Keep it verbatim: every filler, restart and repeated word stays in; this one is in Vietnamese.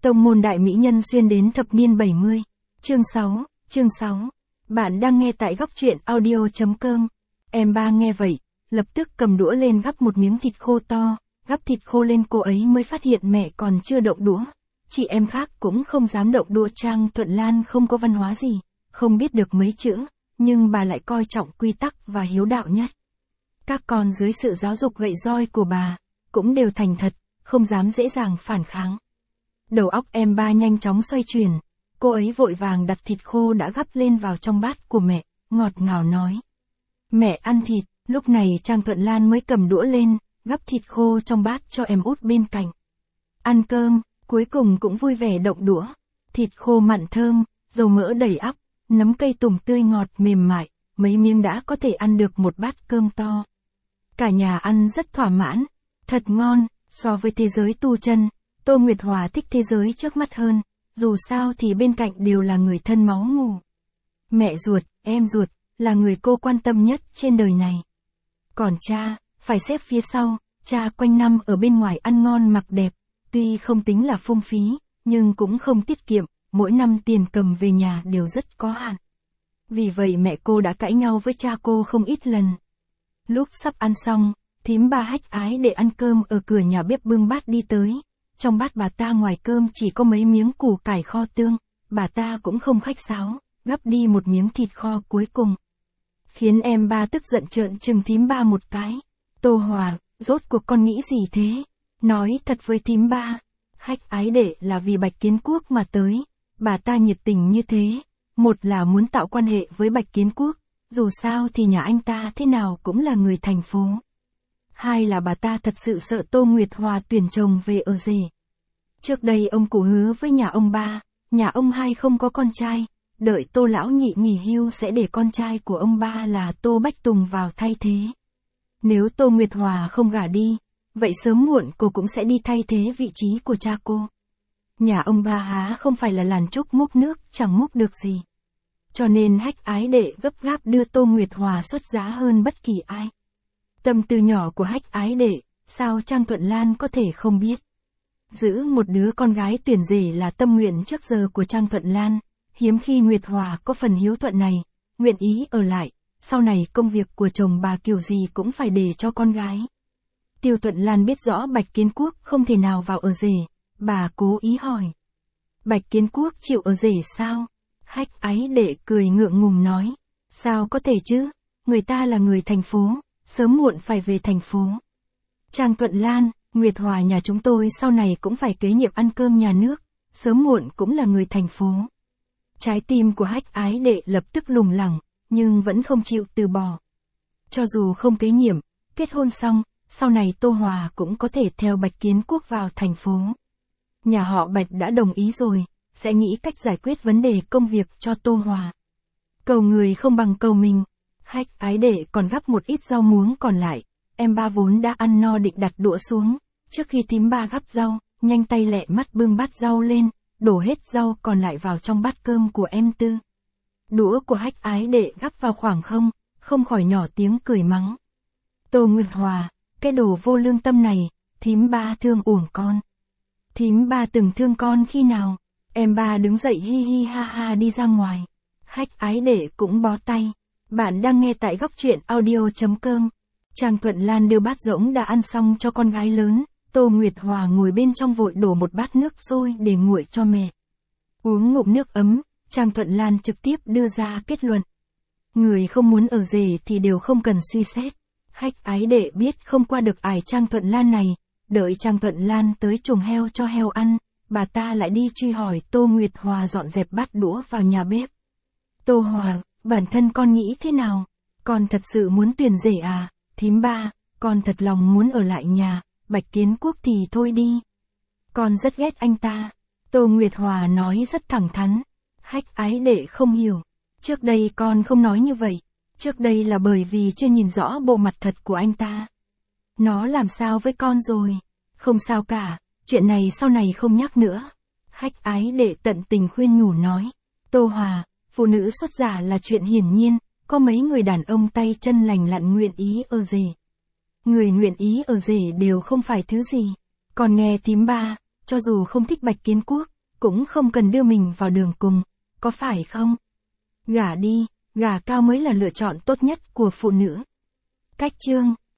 Tông môn đại mỹ nhân xuyên đến thập niên bảy mươi. Chương sáu, chương sáu. Bạn đang nghe tại góc truyện audio.com. Em ba nghe vậy, lập tức cầm đũa lên gắp một miếng thịt khô to, gắp thịt khô lên cô ấy mới phát hiện mẹ còn chưa động đũa. Chị em khác cũng không dám động đũa. Trang Thuận Lan không có văn hóa gì, không biết được mấy chữ, nhưng bà lại coi trọng quy tắc và hiếu đạo nhất. Các con dưới sự giáo dục gậy roi của bà, cũng đều thành thật, không dám dễ dàng phản kháng. Đầu óc em ba nhanh chóng xoay chuyển, cô ấy vội vàng đặt thịt khô đã gắp lên vào trong bát của mẹ, ngọt ngào nói. Mẹ ăn thịt. Lúc này Trang Thuận Lan mới cầm đũa lên, gắp thịt khô trong bát cho em út bên cạnh. Ăn cơm, cuối cùng cũng vui vẻ động đũa. Thịt khô mặn thơm, dầu mỡ đầy ắp, nấm cây tùng tươi ngọt mềm mại, mấy miếng đã có thể ăn được một bát cơm to. Cả nhà ăn rất thỏa mãn, thật ngon. So với thế giới tu chân, Tô Nguyệt Hòa thích thế giới trước mắt hơn, dù sao thì bên cạnh đều là người thân máu mủ. Mẹ ruột, em ruột, là người cô quan tâm nhất trên đời này. Còn cha, phải xếp phía sau, cha quanh năm ở bên ngoài ăn ngon mặc đẹp, tuy không tính là phung phí, nhưng cũng không tiết kiệm, mỗi năm tiền cầm về nhà đều rất có hạn. Vì vậy mẹ cô đã cãi nhau với cha cô không ít lần. Lúc sắp ăn xong, thím ba Hách Ái để ăn cơm ở cửa nhà bếp bưng bát đi tới. Trong bát bà ta ngoài cơm chỉ có mấy miếng củ cải kho tương, bà ta cũng không khách sáo, gắp đi một miếng thịt kho cuối cùng. Khiến em ba tức giận trợn trừng thím ba một cái. Tô Hòa, rốt cuộc con nghĩ gì thế? Nói thật với thím ba, Hách Ái Đệ là vì Bạch Kiến Quốc mà tới, bà ta nhiệt tình như thế, một là muốn tạo quan hệ với Bạch Kiến Quốc, dù sao thì nhà anh ta thế nào cũng là người thành phố. Hai là bà ta thật sự sợ Tô Nguyệt Hòa tuyển chồng về ở rể. Trước đây ông cụ hứa với nhà ông ba, nhà ông hai không có con trai, đợi Tô lão nhị nghỉ hưu sẽ để con trai của ông ba là Tô Bách Tùng vào thay thế. Nếu Tô Nguyệt Hòa không gả đi, vậy sớm muộn cô cũng sẽ đi thay thế vị trí của cha cô. Nhà ông ba há không phải là làn trúc múc nước, chẳng múc được gì. Cho nên Hách Ái Đệ gấp gáp đưa Tô Nguyệt Hòa xuất giá hơn bất kỳ ai. Tâm tư nhỏ của Hách Ái Đệ, sao Trang Thuận Lan có thể không biết. Giữ một đứa con gái tuyển rể là tâm nguyện trước giờ của Trang Thuận Lan, hiếm khi Nguyệt Hòa có phần hiếu thuận này, nguyện ý ở lại, sau này công việc của chồng bà kiểu gì cũng phải để cho con gái. Tiêu Thuận Lan biết rõ Bạch Kiến Quốc không thể nào vào ở rể, bà cố ý hỏi. Bạch Kiến Quốc chịu ở rể sao? Hách Ái Đệ cười ngượng ngùng nói, sao có thể chứ, người ta là người thành phố, sớm muộn phải về thành phố. Trang Thuận Lan, Nguyệt Hòa nhà chúng tôi sau này cũng phải kế nhiệm ăn cơm nhà nước, sớm muộn cũng là người thành phố. Trái tim của Hách Ái Đệ lập tức lủng lẳng, nhưng vẫn không chịu từ bỏ. Cho dù không kế nhiệm, kết hôn xong, sau này Tô Hòa cũng có thể theo Bạch Kiến Quốc vào thành phố. Nhà họ Bạch đã đồng ý rồi, sẽ nghĩ cách giải quyết vấn đề công việc cho Tô Hòa. Cầu người không bằng cầu mình. Hách Ái Đệ còn gắp một ít rau muống còn lại, em ba vốn đã ăn no định đặt đũa xuống, trước khi thím ba gắp rau, nhanh tay lẹ mắt bưng bát rau lên, đổ hết rau còn lại vào trong bát cơm của em Tư. Đũa của Hách Ái Đệ gắp vào khoảng không, không khỏi nhỏ tiếng cười mắng. Tô Nguyệt Hòa, cái đồ vô lương tâm này, thím ba thương uổng con. Thím ba từng thương con khi nào? Em ba đứng dậy hi hi ha ha đi ra ngoài. Hách Ái Đệ cũng bó tay. Bạn đang nghe tại góc truyện audio.com. Trang Thuận Lan đưa bát rỗng đã ăn xong cho con gái lớn, Tô Nguyệt Hòa ngồi bên trong vội đổ một bát nước sôi để nguội cho mẹ. Uống ngụm nước ấm, Trang Thuận Lan trực tiếp đưa ra kết luận. Người không muốn ở rể thì đều không cần suy xét. Hách Ái Đệ biết không qua được ải Trang Thuận Lan này, đợi Trang Thuận Lan tới chuồng heo cho heo ăn, bà ta lại đi truy hỏi Tô Nguyệt Hòa dọn dẹp bát đũa vào nhà bếp. Tô Hòa, bản thân con nghĩ thế nào? Con thật sự muốn tuyển rể à? Thím ba, con thật lòng muốn ở lại nhà, Bạch Kiến Quốc thì thôi đi. Con rất ghét anh ta. Tô Nguyệt Hòa nói rất thẳng thắn. Hách Ái Đệ không hiểu. Trước đây con không nói như vậy. Trước đây là bởi vì chưa nhìn rõ bộ mặt thật của anh ta. Nó làm sao với con rồi? Không sao cả, chuyện này sau này không nhắc nữa. Hách Ái Đệ tận tình khuyên nhủ nói. Tô Hòa, phụ nữ xuất gia là chuyện hiển nhiên, có mấy người đàn ông tay chân lành lặn nguyện ý ở rể. Người nguyện ý ở rể đều không phải thứ gì. Còn nghe thím ba, cho dù không thích Bạch Kiến Quốc, cũng không cần đưa mình vào đường cùng, có phải không? Gả đi, gả cao mới là lựa chọn tốt nhất của phụ nữ. Cách chương